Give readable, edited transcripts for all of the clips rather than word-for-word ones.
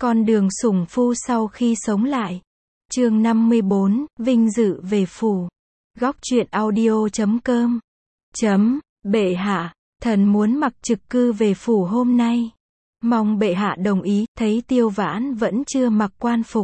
Con đường sủng phu sau khi sống lại. Chương 54, vinh dự về phủ. Góc truyện audio.com. Bệ hạ, thần muốn mặc trực cư về phủ hôm nay. Mong bệ hạ đồng ý. Thấy Tiêu Vãn vẫn chưa mặc quan phục,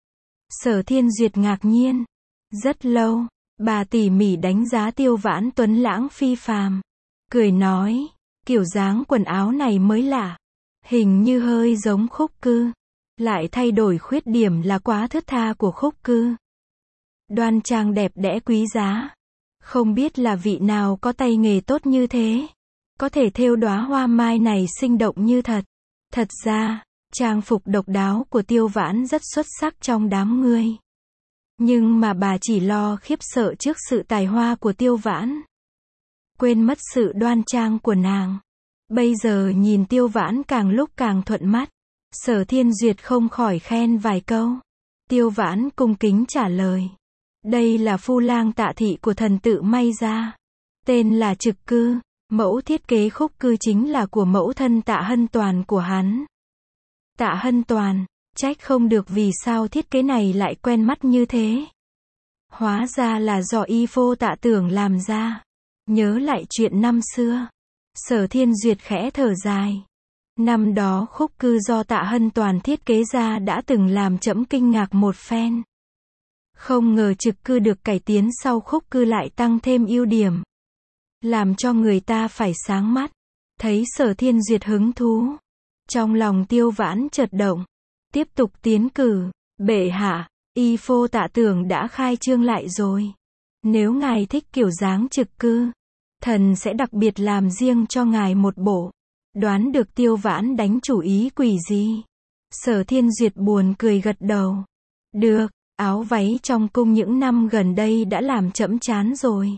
Sở Thiên Duyệt ngạc nhiên. Rất lâu, bà tỉ mỉ đánh giá Tiêu Vãn tuấn lãng phi phàm, cười nói, kiểu dáng quần áo này mới lạ, hình như hơi giống Khúc Cư, lại thay đổi khuyết điểm là quá thướt tha của Khúc Cư. Đoan trang đẹp đẽ quý giá, không biết là vị nào có tay nghề tốt như thế, có thể thêu đóa hoa mai này sinh động như thật. Thật ra, trang phục độc đáo của Tiêu Vãn rất xuất sắc trong đám người. Nhưng mà bà chỉ lo khiếp sợ trước sự tài hoa của Tiêu Vãn, quên mất sự đoan trang của nàng. Bây giờ nhìn Tiêu Vãn càng lúc càng thuận mắt, Sở Thiên Duyệt không khỏi khen vài câu. Tiêu Vãn cung kính trả lời, đây là phu lang Tạ thị của thần tự may ra, tên là Trực Cư. Mẫu thiết kế Khúc Cư chính là của mẫu thân Tạ Hân Toàn của hắn. Tạ Hân Toàn, trách không được vì sao thiết kế này lại quen mắt như thế. Hóa ra là do y phô Tạ Tưởng làm ra. Nhớ lại chuyện năm xưa, Sở Thiên Duyệt khẽ thở dài. Năm đó Khúc Cư do Tạ Hân Toàn thiết kế ra đã từng làm trẫm kinh ngạc một phen. Không ngờ Trực Cư được cải tiến sau Khúc Cư lại tăng thêm ưu điểm, làm cho người ta phải sáng mắt. Thấy Sở Thiên Duyệt hứng thú, trong lòng Tiêu Vãn chợt động, tiếp tục tiến cử. Bệ hạ, y phô Tạ Tưởng đã khai trương lại rồi. Nếu ngài thích kiểu dáng Trực Cư, thần sẽ đặc biệt làm riêng cho ngài một bộ. Đoán được Tiêu Vãn đánh chủ ý quỷ gì, Sở Thiên Duyệt buồn cười gật đầu. Được, áo váy trong cung những năm gần đây đã làm trẫm chán rồi,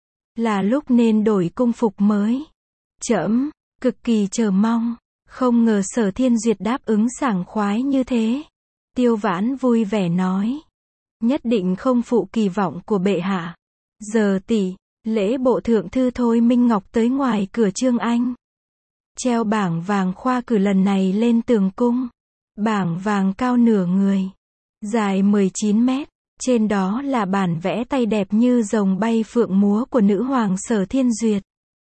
là lúc nên đổi cung phục mới. Trẫm cực kỳ chờ mong. Không ngờ Sở Thiên Duyệt đáp ứng sảng khoái như thế. Tiêu Vãn vui vẻ nói, nhất định không phụ kỳ vọng của bệ hạ. Giờ tỷ, lễ bộ thượng thư Thôi Minh Ngọc tới ngoài cửa Trương Anh, treo bảng vàng khoa cử lần này lên tường cung. Bảng vàng cao nửa người, dài 19 mét. Trên đó là bản vẽ tay đẹp như rồng bay phượng múa của nữ hoàng Sở Thiên Duyệt.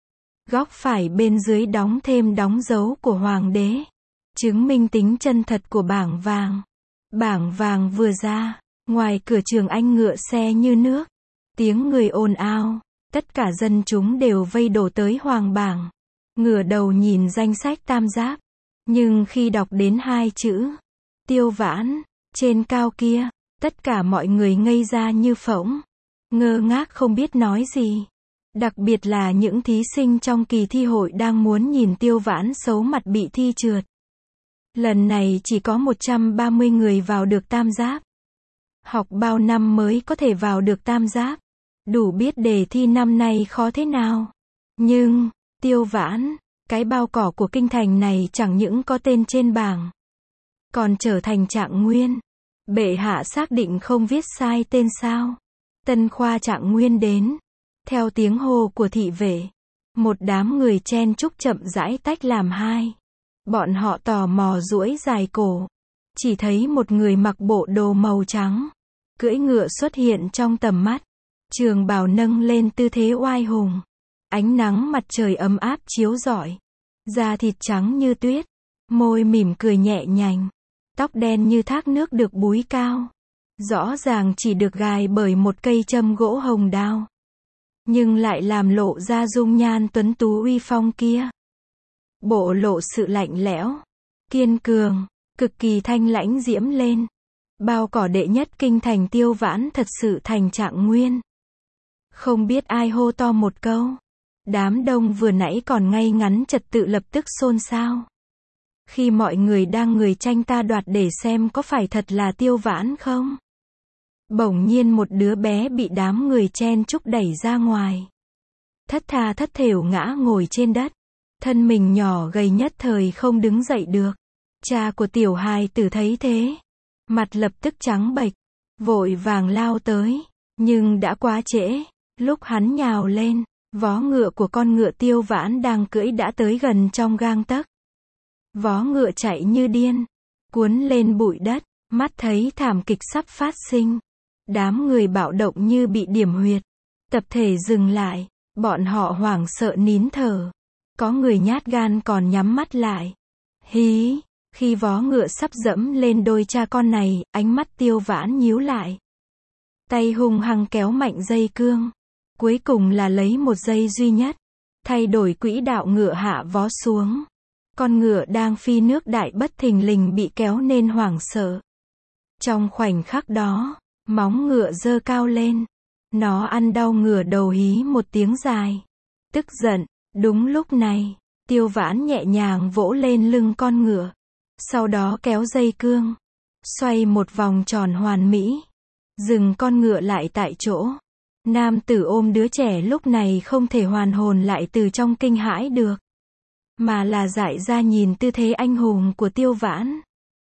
Góc phải bên dưới đóng thêm đóng dấu của hoàng đế, chứng minh tính chân thật của bảng vàng. Bảng vàng vừa ra, ngoài cửa Trường Anh ngựa xe như nước, tiếng người ồn ào, tất cả dân chúng đều vây đổ tới hoàng bảng, ngửa đầu nhìn danh sách tam giáp. Nhưng khi đọc đến hai chữ Tiêu Vãn trên cao kia, tất cả mọi người ngây ra như phỗng, ngơ ngác không biết nói gì. Đặc biệt là những thí sinh trong kỳ thi hội đang muốn nhìn Tiêu Vãn xấu mặt bị thi trượt. Lần này chỉ có 130 người vào được tam giáp. Học bao năm mới có thể vào được tam giáp, đủ biết đề thi năm nay khó thế nào. Nhưng, Tiêu Vãn, cái bao cỏ của kinh thành này chẳng những có tên trên bảng, còn trở thành trạng nguyên. Bệ hạ xác định không viết sai tên sao? Tân khoa trạng nguyên đến. Theo tiếng hô của thị vệ, một đám người chen chúc chậm rãi tách làm hai. Bọn họ tò mò duỗi dài cổ. Chỉ thấy một người mặc bộ đồ màu trắng, cưỡi ngựa xuất hiện trong tầm mắt. Trường bào nâng lên tư thế oai hùng. Ánh nắng mặt trời ấm áp chiếu rọi. Da thịt trắng như tuyết, môi mỉm cười nhẹ nhàng. Tóc đen như thác nước được búi cao, rõ ràng chỉ được gài bởi một cây châm gỗ hồng đao, nhưng lại làm lộ ra dung nhan tuấn tú uy phong kia. Bộ lộ sự lạnh lẽo, kiên cường, cực kỳ thanh lãnh diễm lên. Bao cỏ đệ nhất kinh thành Tiêu Vãn thật sự thành trạng nguyên. Không biết ai hô to một câu. Đám đông vừa nãy còn ngay ngắn trật tự lập tức xôn xao. Khi mọi người đang người tranh ta đoạt để xem có phải thật là Tiêu Vãn không. Bỗng nhiên một đứa bé bị đám người chen chúc đẩy ra ngoài. Thất tha thất thểu ngã ngồi trên đất. Thân mình nhỏ gầy nhất thời không đứng dậy được. Cha của tiểu hài tử thấy thế, mặt lập tức trắng bệch, vội vàng lao tới. Nhưng đã quá trễ. Lúc hắn nhào lên, vó ngựa của con ngựa Tiêu Vãn đang cưỡi đã tới gần trong gang tấc. Vó ngựa chạy như điên, cuốn lên bụi đất, mắt thấy thảm kịch sắp phát sinh. Đám người bạo động như bị điểm huyệt. Tập thể dừng lại, bọn họ hoảng sợ nín thở. Có người nhát gan còn nhắm mắt lại. Hí, khi vó ngựa sắp dẫm lên đôi cha con này, ánh mắt Tiêu Vãn nhíu lại. Tay hung hăng kéo mạnh dây cương. Cuối cùng là lấy một dây duy nhất, thay đổi quỹ đạo ngựa hạ vó xuống. Con ngựa đang phi nước đại bất thình lình bị kéo nên hoảng sợ. Trong khoảnh khắc đó, móng ngựa giơ cao lên. Nó ăn đau ngửa đầu hí một tiếng dài. Tức giận, đúng lúc này, Tiêu Vãn nhẹ nhàng vỗ lên lưng con ngựa. Sau đó kéo dây cương, xoay một vòng tròn hoàn mỹ. Dừng con ngựa lại tại chỗ. Nam tử ôm đứa trẻ lúc này không thể hoàn hồn lại từ trong kinh hãi được, mà là dại ra nhìn tư thế anh hùng của Tiêu Vãn.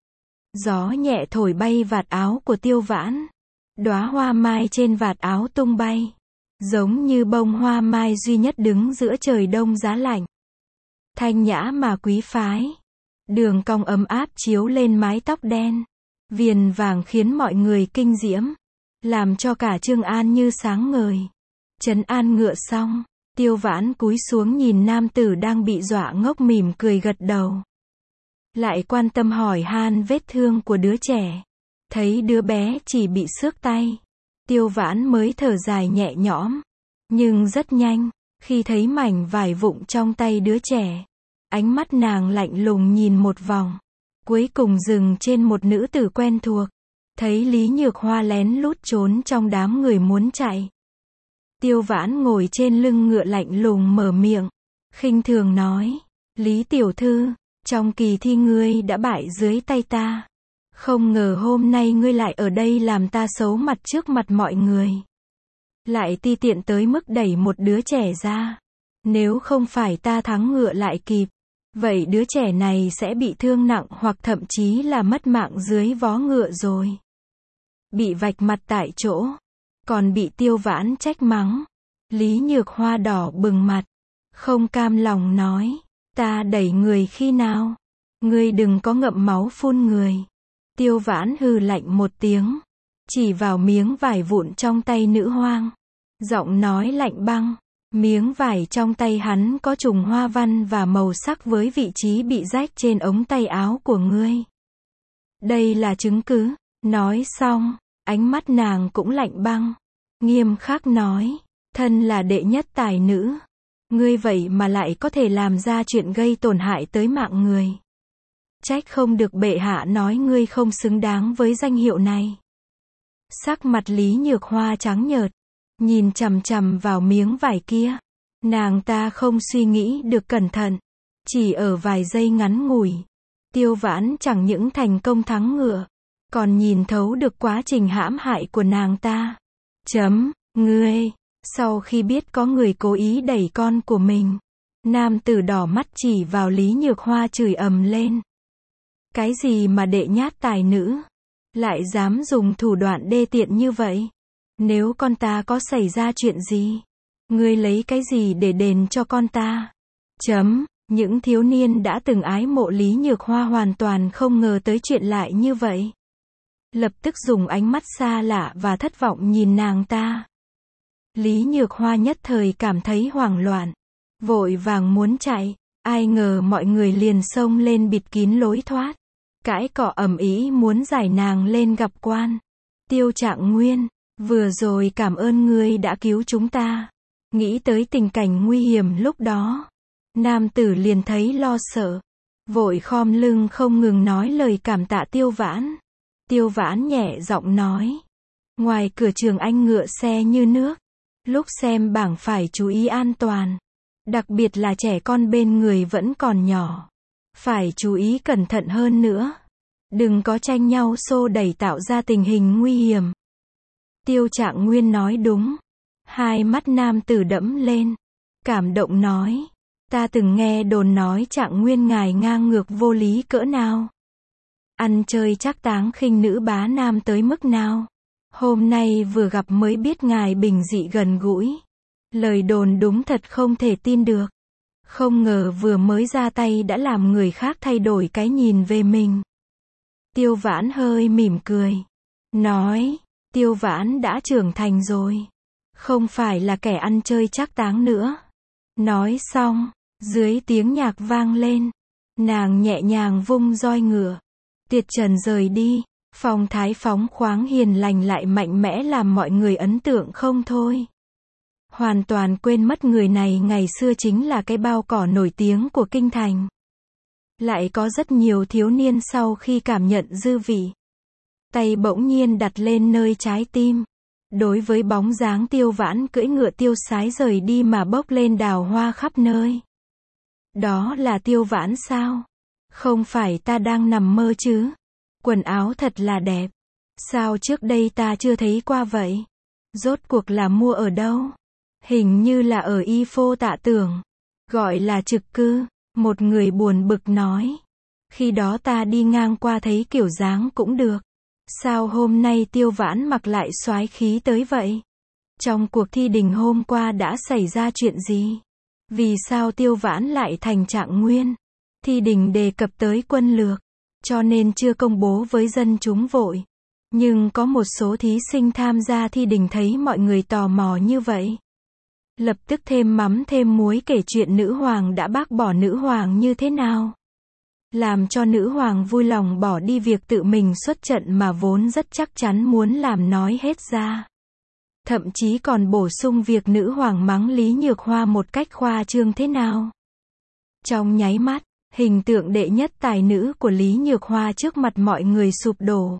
Gió nhẹ thổi bay vạt áo của Tiêu Vãn. Đóa hoa mai trên vạt áo tung bay, giống như bông hoa mai duy nhất đứng giữa trời đông giá lạnh. Thanh nhã mà quý phái. Đường cong ấm áp chiếu lên mái tóc đen. Viền vàng khiến mọi người kinh diễm, làm cho cả Trương An như sáng ngời. Trấn an ngựa xong, Tiêu Vãn cúi xuống nhìn nam tử đang bị dọa ngốc mỉm cười gật đầu. Lại quan tâm hỏi han vết thương của đứa trẻ. Thấy đứa bé chỉ bị xước tay, Tiêu Vãn mới thở dài nhẹ nhõm. Nhưng rất nhanh, khi thấy mảnh vải vụn trong tay đứa trẻ, ánh mắt nàng lạnh lùng nhìn một vòng, cuối cùng dừng trên một nữ tử quen thuộc. Thấy Lý Nhược Hoa lén lút trốn trong đám người muốn chạy. Tiêu Vãn ngồi trên lưng ngựa lạnh lùng mở miệng, khinh thường nói: Lý tiểu thư, trong kỳ thi ngươi đã bại dưới tay ta. Không ngờ hôm nay ngươi lại ở đây làm ta xấu mặt trước mặt mọi người. Lại ti tiện tới mức đẩy một đứa trẻ ra. Nếu không phải ta thắng ngựa lại kịp, vậy đứa trẻ này sẽ bị thương nặng hoặc thậm chí là mất mạng dưới vó ngựa rồi. Bị vạch mặt tại chỗ, còn bị Tiêu Vãn trách mắng. Lý Nhược Hoa đỏ bừng mặt, không cam lòng nói: ta đẩy người khi nào? Ngươi đừng có ngậm máu phun người. Tiêu Vãn hừ lạnh một tiếng, chỉ vào miếng vải vụn trong tay nữ hoang. Giọng nói lạnh băng. Miếng vải trong tay hắn có trùng hoa văn và màu sắc với vị trí bị rách trên ống tay áo của ngươi. Đây là chứng cứ. Nói xong, ánh mắt nàng cũng lạnh băng, nghiêm khắc nói: thân là đệ nhất tài nữ, ngươi vậy mà lại có thể làm ra chuyện gây tổn hại tới mạng người. Trách không được bệ hạ nói ngươi không xứng đáng với danh hiệu này. Sắc mặt Lý Nhược Hoa trắng nhợt, nhìn chằm chằm vào miếng vải kia. Nàng ta không suy nghĩ được cẩn thận, chỉ ở vài giây ngắn ngủi, Tiêu Vãn chẳng những thành công thắng ngựa, còn nhìn thấu được quá trình hãm hại của nàng ta. Ngươi, sau khi biết có người cố ý đẩy con của mình, nam tử đỏ mắt chỉ vào Lý Nhược Hoa chửi ầm lên. Cái gì mà đệ nhát tài nữ, lại dám dùng thủ đoạn đê tiện như vậy? Nếu con ta có xảy ra chuyện gì, ngươi lấy cái gì để đền cho con ta? Những thiếu niên đã từng ái mộ Lý Nhược Hoa hoàn toàn không ngờ tới chuyện lại như vậy. Lập tức dùng ánh mắt xa lạ và thất vọng nhìn nàng ta. Lý Nhược Hoa nhất thời cảm thấy hoảng loạn, vội vàng muốn chạy, ai ngờ mọi người liền xông lên bịt kín lối thoát, cãi cọ ầm ĩ muốn giải nàng lên gặp quan. Tiêu Trạng Nguyên, vừa rồi cảm ơn ngươi đã cứu chúng ta. Nghĩ tới tình cảnh nguy hiểm lúc đó, nam tử liền thấy lo sợ, vội khom lưng không ngừng nói lời cảm tạ Tiêu Vãn. Tiêu Vãn nhẹ giọng nói: ngoài cửa trường anh ngựa xe như nước, lúc xem bảng phải chú ý an toàn, đặc biệt là trẻ con bên người vẫn còn nhỏ, phải chú ý cẩn thận hơn nữa, đừng có tranh nhau xô đẩy tạo ra tình hình nguy hiểm. Tiêu Trạng Nguyên nói đúng. Hai mắt nam tử đẫm lên, cảm động nói: ta từng nghe đồn nói Trạng Nguyên ngài ngang ngược vô lý cỡ nào, ăn chơi trác táng khinh nữ bá nam tới mức nào. Hôm nay vừa gặp mới biết ngài bình dị gần gũi. Lời đồn đúng thật không thể tin được. Không ngờ vừa mới ra tay đã làm người khác thay đổi cái nhìn về mình. Tiêu Vãn hơi mỉm cười. Nói, Tiêu Vãn đã trưởng thành rồi. Không phải là kẻ ăn chơi trác táng nữa. Nói xong, dưới tiếng nhạc vang lên, nàng nhẹ nhàng vung roi ngựa. Tiệt trần rời đi, phong thái phóng khoáng hiền lành lại mạnh mẽ làm mọi người ấn tượng không thôi. Hoàn toàn quên mất người này ngày xưa chính là cái bao cỏ nổi tiếng của kinh thành. Lại có rất nhiều thiếu niên sau khi cảm nhận dư vị, tay bỗng nhiên đặt lên nơi trái tim. Đối với bóng dáng Tiêu Vãn cưỡi ngựa tiêu sái rời đi mà bốc lên đào hoa khắp nơi. Đó là Tiêu Vãn sao? Không phải ta đang nằm mơ chứ? Quần áo thật là đẹp. Sao trước đây ta chưa thấy qua vậy? Rốt cuộc là mua ở đâu? Hình như là ở Y Phô Tạ Tưởng. Gọi là trực cư. Một người buồn bực nói. Khi đó ta đi ngang qua thấy kiểu dáng cũng được. Sao hôm nay Tiêu Vãn mặc lại soái khí tới vậy? Trong cuộc thi đình hôm qua đã xảy ra chuyện gì? Vì sao Tiêu Vãn lại thành trạng nguyên? Thi đình đề cập tới quân lược, cho nên chưa công bố với dân chúng vội. Nhưng có một số thí sinh tham gia thi đình thấy mọi người tò mò như vậy. Lập tức thêm mắm thêm muối kể chuyện nữ hoàng đã bác bỏ nữ hoàng như thế nào. Làm cho nữ hoàng vui lòng bỏ đi việc tự mình xuất trận mà vốn rất chắc chắn muốn làm nói hết ra. Thậm chí còn bổ sung việc nữ hoàng mắng Lý Nhược Hoa một cách khoa trương thế nào. Trong nháy mắt, hình tượng đệ nhất tài nữ của Lý Nhược Hoa trước mặt mọi người sụp đổ.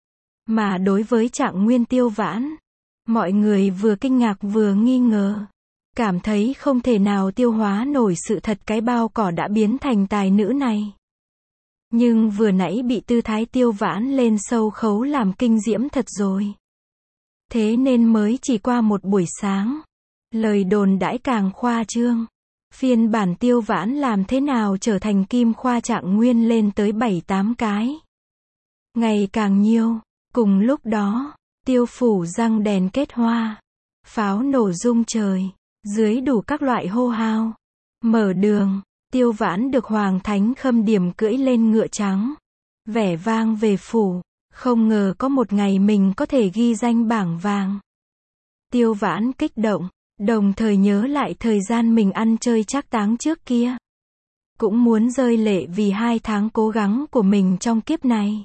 Mà đối với trạng nguyên Tiêu Vãn, mọi người vừa kinh ngạc vừa nghi ngờ. Cảm thấy không thể nào tiêu hóa nổi sự thật cái bao cỏ đã biến thành tài nữ này. Nhưng vừa nãy bị tư thái Tiêu Vãn lên sâu khấu làm kinh diễm thật rồi. Thế nên mới chỉ qua một buổi sáng, lời đồn đãi càng khoa trương. Phiên bản Tiêu Vãn làm thế nào trở thành kim khoa trạng nguyên lên tới 7-8 cái. Ngày càng nhiều, cùng lúc đó, Tiêu phủ răng đèn kết hoa, pháo nổ rung trời, dưới đủ các loại hô hao. Mở đường, Tiêu Vãn được Hoàng Thánh Khâm điểm cưỡi lên ngựa trắng, vẻ vang về phủ, không ngờ có một ngày mình có thể ghi danh bảng vàng. Tiêu Vãn kích động, đồng thời nhớ lại thời gian mình ăn chơi trác táng trước kia. Cũng muốn rơi lệ vì 2 tháng cố gắng của mình trong kiếp này.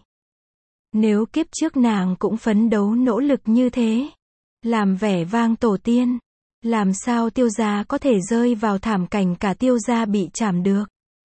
Nếu kiếp trước nàng cũng phấn đấu nỗ lực như thế, làm vẻ vang tổ tiên, làm sao Tiêu gia có thể rơi vào thảm cảnh cả Tiêu gia bị trảm được.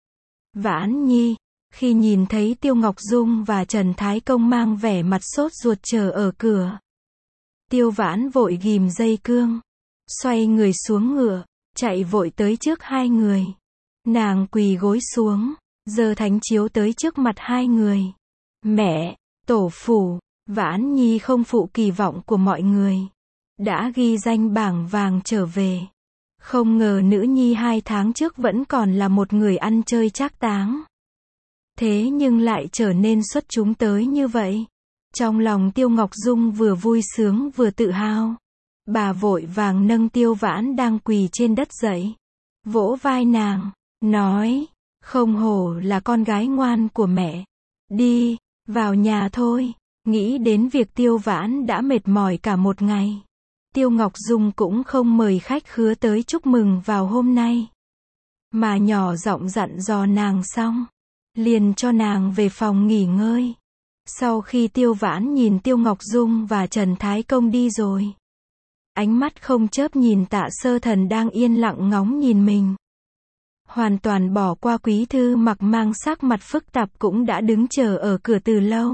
Vãn Nhi, khi nhìn thấy Tiêu Ngọc Dung và Trần Thái Công mang vẻ mặt sốt ruột chờ ở cửa, Tiêu Vãn vội ghim dây cương, xoay người xuống ngựa, chạy vội tới trước hai người. Nàng quỳ gối xuống, giơ thánh chiếu tới trước mặt hai người. Mẹ, tổ phủ, Vãn Nhi không phụ kỳ vọng của mọi người, đã ghi danh bảng vàng trở về. Không ngờ nữ nhi 2 tháng trước vẫn còn là một người ăn chơi trác táng. Thế nhưng lại trở nên xuất chúng tới như vậy. Trong lòng Tiêu Ngọc Dung vừa vui sướng vừa tự hào. Bà vội vàng nâng Tiêu Vãn đang quỳ trên đất dậy, vỗ vai nàng, nói, không hổ là con gái ngoan của mẹ. Đi, vào nhà thôi. Nghĩ đến việc Tiêu Vãn đã mệt mỏi cả một ngày, Tiêu Ngọc Dung cũng không mời khách khứa tới chúc mừng vào hôm nay, mà nhỏ giọng dặn dò nàng xong, liền cho nàng về phòng nghỉ ngơi. Sau khi Tiêu Vãn nhìn Tiêu Ngọc Dung và Trần Thái Công đi rồi, ánh mắt không chớp nhìn Tạ Sơ Thần đang yên lặng ngóng nhìn mình. Hoàn toàn bỏ qua Quý Thư Mặc mang sắc mặt phức tạp cũng đã đứng chờ ở cửa từ lâu.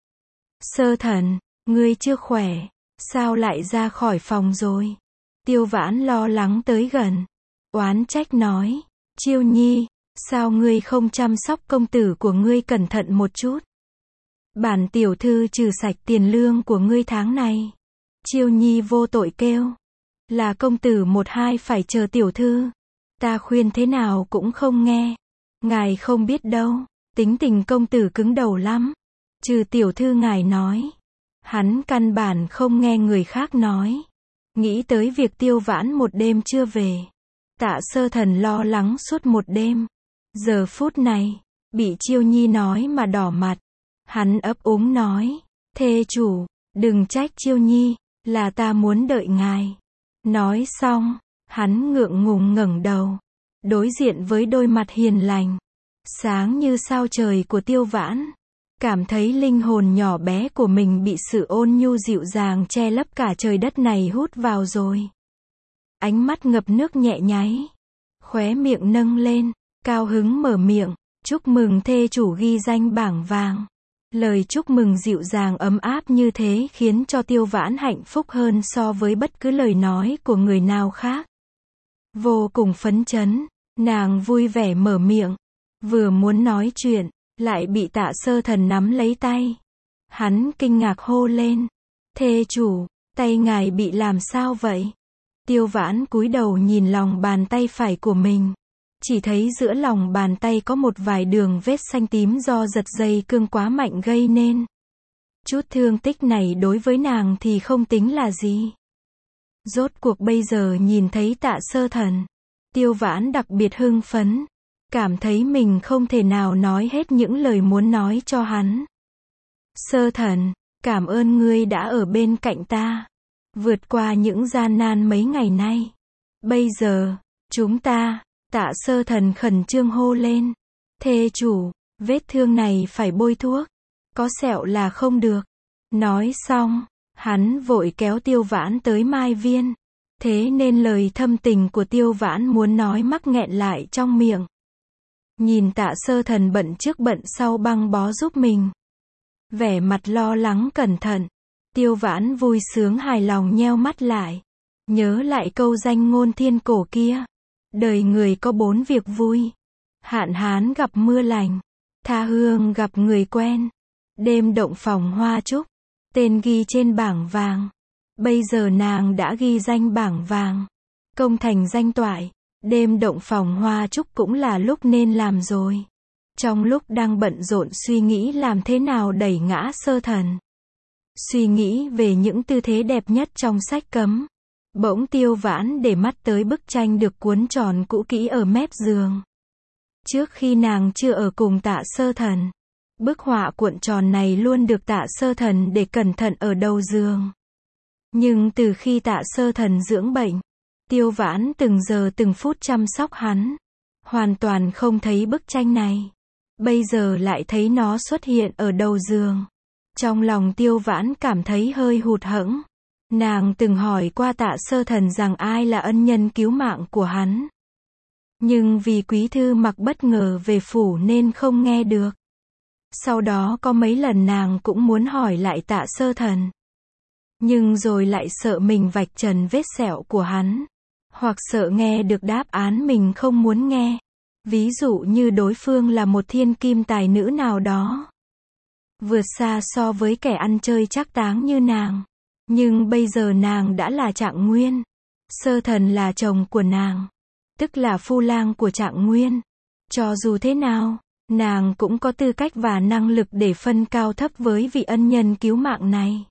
Sơ Thần, ngươi chưa khỏe, sao lại ra khỏi phòng rồi? Tiêu Vãn lo lắng tới gần, oán trách nói, Chiêu Nhi, sao ngươi không chăm sóc công tử của ngươi cẩn thận một chút? Bản tiểu thư trừ sạch tiền lương của ngươi tháng này. Chiêu Nhi vô tội kêu, là công tử một hai phải chờ tiểu thư. Ta khuyên thế nào cũng không nghe. Ngài không biết đâu, tính tình công tử cứng đầu lắm. Trừ tiểu thư ngài nói, hắn căn bản không nghe người khác nói. Nghĩ tới việc Tiêu Vãn một đêm chưa về, Tạ Sơ Thần lo lắng suốt một đêm. Giờ phút này, bị Chiêu Nhi nói mà đỏ mặt. Hắn ấp úng nói, thê chủ, đừng trách Chiêu Nhi, là ta muốn đợi ngài. Nói xong, hắn ngượng ngùng ngẩng đầu, đối diện với đôi mặt hiền lành, sáng như sao trời của Tiêu Vãn. Cảm thấy linh hồn nhỏ bé của mình bị sự ôn nhu dịu dàng che lấp cả trời đất này hút vào rồi. Ánh mắt ngập nước nhẹ nháy, khóe miệng nâng lên, cao hứng mở miệng, chúc mừng thê chủ ghi danh bảng vàng. Lời chúc mừng dịu dàng ấm áp như thế khiến cho Tiêu Vãn hạnh phúc hơn so với bất cứ lời nói của người nào khác. Vô cùng phấn chấn, nàng vui vẻ mở miệng, vừa muốn nói chuyện, lại bị Tạ Sơ Thần nắm lấy tay. Hắn kinh ngạc hô lên, thê chủ, tay ngài bị làm sao vậy? Tiêu Vãn cúi đầu nhìn lòng bàn tay phải của mình. Chỉ thấy giữa lòng bàn tay có một vài đường vết xanh tím do giật dây cương quá mạnh gây nên. Chút thương tích này đối với nàng thì không tính là gì. Rốt cuộc bây giờ nhìn thấy Tạ Sơ Thần, Tiêu Vãn đặc biệt hưng phấn, cảm thấy mình không thể nào nói hết những lời muốn nói cho hắn. Sơ Thần, cảm ơn ngươi đã ở bên cạnh ta, vượt qua những gian nan mấy ngày nay. Bây giờ, chúng ta, Tạ Sơ Thần khẩn trương hô lên, thê chủ, vết thương này phải bôi thuốc, có sẹo là không được. Nói xong, hắn vội kéo Tiêu Vãn tới Mai Viên. Thế nên lời thâm tình của Tiêu Vãn muốn nói mắc nghẹn lại trong miệng. Nhìn Tạ Sơ Thần bận trước bận sau băng bó giúp mình, vẻ mặt lo lắng cẩn thận, Tiêu Vãn vui sướng hài lòng nheo mắt lại, nhớ lại câu danh ngôn thiên cổ kia, đời người có 4 việc vui: hạn hán gặp mưa lành, tha hương gặp người quen, đêm động phòng hoa trúc, tên ghi trên bảng vàng. Bây giờ nàng đã ghi danh bảng vàng, công thành danh toại, đêm động phòng hoa trúc cũng là lúc nên làm rồi. Trong lúc đang bận rộn suy nghĩ làm thế nào đẩy ngã Sơ Thần, suy nghĩ về những tư thế đẹp nhất trong sách cấm, bỗng Tiêu Vãn để mắt tới bức tranh được cuốn tròn cũ kỹ ở mép giường. Trước khi nàng chưa ở cùng Tạ Sơ Thần, bức họa cuộn tròn này luôn được Tạ Sơ Thần để cẩn thận ở đầu giường. Nhưng từ khi Tạ Sơ Thần dưỡng bệnh, Tiêu Vãn từng giờ từng phút chăm sóc hắn, hoàn toàn không thấy bức tranh này. Bây giờ lại thấy nó xuất hiện ở đầu giường. Trong lòng Tiêu Vãn cảm thấy hơi hụt hẫng. Nàng từng hỏi qua Tạ Sơ Thần rằng ai là ân nhân cứu mạng của hắn. Nhưng vì Quý Thư Mặc bất ngờ về phủ nên không nghe được. Sau đó có mấy lần nàng cũng muốn hỏi lại Tạ Sơ Thần. Nhưng rồi lại sợ mình vạch trần vết sẹo của hắn. Hoặc sợ nghe được đáp án mình không muốn nghe. Ví dụ như đối phương là một thiên kim tài nữ nào đó, vượt xa so với kẻ ăn chơi trác táng như nàng. Nhưng bây giờ nàng đã là Trạng Nguyên. Sơ Thần là chồng của nàng, tức là phu lang của Trạng Nguyên. Cho dù thế nào, nàng cũng có tư cách và năng lực để phân cao thấp với vị ân nhân cứu mạng này.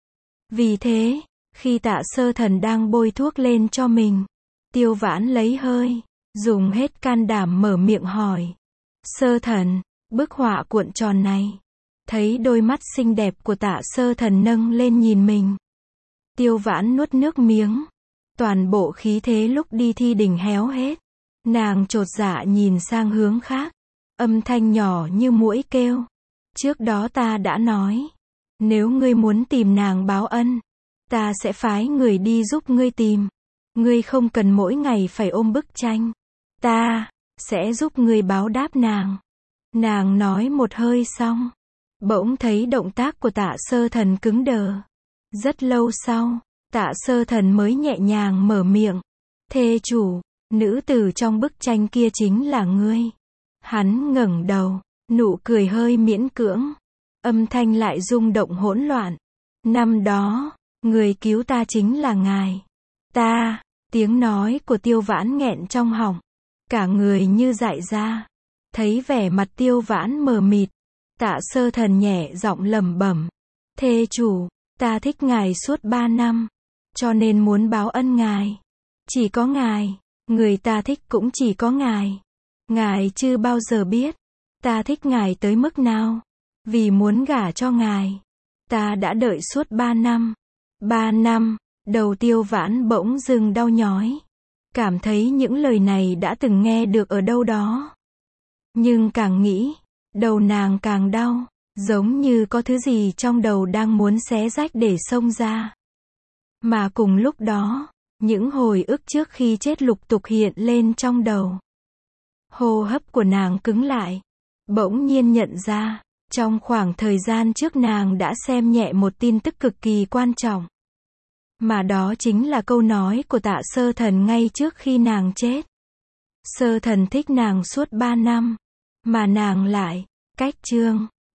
Vì thế, khi Tạ Sơ Thần đang bôi thuốc lên cho mình, Tiêu Vãn lấy hơi, dùng hết can đảm mở miệng hỏi. Sơ Thần, bức họa cuộn tròn này. Thấy đôi mắt xinh đẹp của Tạ Sơ Thần nâng lên nhìn mình, Tiêu Vãn nuốt nước miếng. Toàn bộ khí thế lúc đi thi đình héo hết. Nàng chột dạ nhìn sang hướng khác, âm thanh nhỏ như muỗi kêu. Trước đó ta đã nói, nếu ngươi muốn tìm nàng báo ân, ta sẽ phái người đi giúp ngươi tìm. Ngươi không cần mỗi ngày phải ôm bức tranh. Ta sẽ giúp ngươi báo đáp nàng. Nàng nói một hơi xong, bỗng thấy động tác của Tạ Sơ Thần cứng đờ. Rất lâu sau, Tạ Sơ Thần mới nhẹ nhàng mở miệng. Thê chủ, nữ tử trong bức tranh kia chính là ngươi. Hắn ngẩng đầu, nụ cười hơi miễn cưỡng. Âm thanh lại rung động hỗn loạn. Năm đó, người cứu ta chính là ngài. Ta, tiếng nói của Tiêu Vãn nghẹn trong họng. Cả người như dại ra. Thấy vẻ mặt Tiêu Vãn mờ mịt, Tạ Sơ Thần nhẹ giọng lẩm bẩm. Thê chủ, ta thích ngài suốt 3 năm. Cho nên muốn báo ân ngài. Chỉ có ngài, người ta thích cũng chỉ có ngài. Ngài chưa bao giờ biết ta thích ngài tới mức nào. Vì muốn gả cho ngài, ta đã đợi suốt 3 năm. 3 năm, đầu Tiêu Vãn bỗng dưng đau nhói. Cảm thấy những lời này đã từng nghe được ở đâu đó. Nhưng càng nghĩ, đầu nàng càng đau, giống như có thứ gì trong đầu đang muốn xé rách để xông ra. Mà cùng lúc đó, những hồi ức trước khi chết lục tục hiện lên trong đầu. Hô hấp của nàng cứng lại. Bỗng nhiên nhận ra, trong khoảng thời gian trước nàng đã xem nhẹ một tin tức cực kỳ quan trọng. Mà đó chính là câu nói của Tạ Sơ Thần ngay trước khi nàng chết. Sơ Thần thích nàng suốt 3 năm, mà nàng lại cách Trương